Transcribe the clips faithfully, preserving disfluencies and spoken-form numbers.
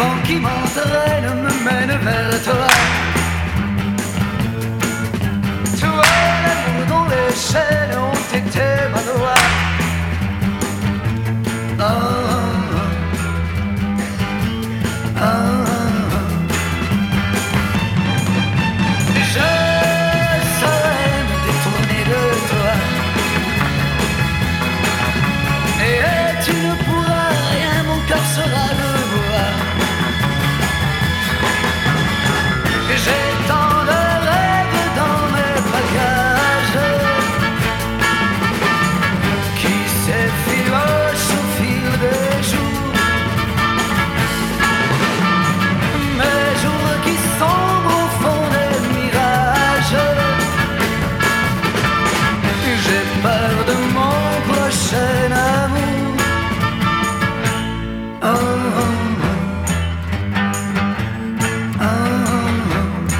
vent qui m'entraîne me mène vers toi. Toi, l'amour dont les chaînes ont été ma loi. Oh, oh, oh. Je saurais me détourner de toi. Et tu ne pourras rien, mon cœur sera le bois. J'ai tant de rêves dans mes bagages qui s'effilochent au fil des jours. Mes jours qui sombrent au fond des mirages. J'ai peur de mon prochain amour. Oh, oh, oh, oh.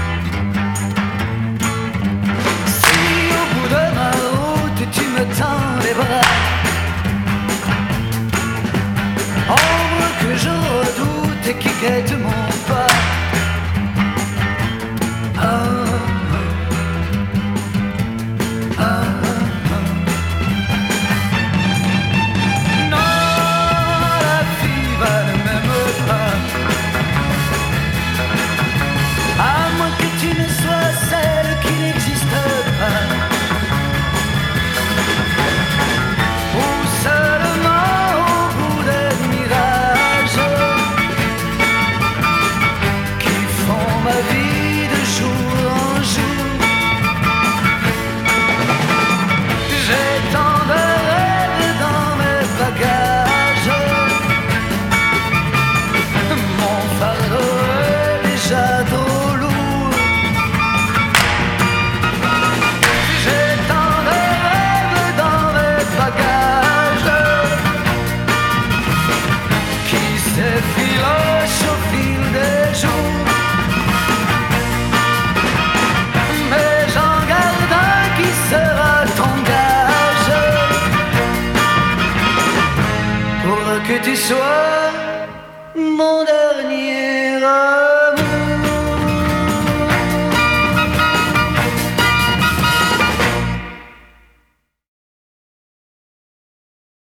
Si au bout de ma route tu me tends les bras, ombre que je redoute et qui guette mon pas. Oh, oh, oh, oh. Non, la vie va ne m'aime pas, à moins que tu ne sois celle qui n'existe pas, ou seulement au bout des mirages qui font ma vie de jour en jour. J'ai tant de rêves dans mes bagages. Mon fardeau est déjà trop lourd. J'ai tant de rêves dans mes bagages qui s'effilochent au fil des jours. Mais j'en garde un qui sera ton gage pour que tu sois mon dernier.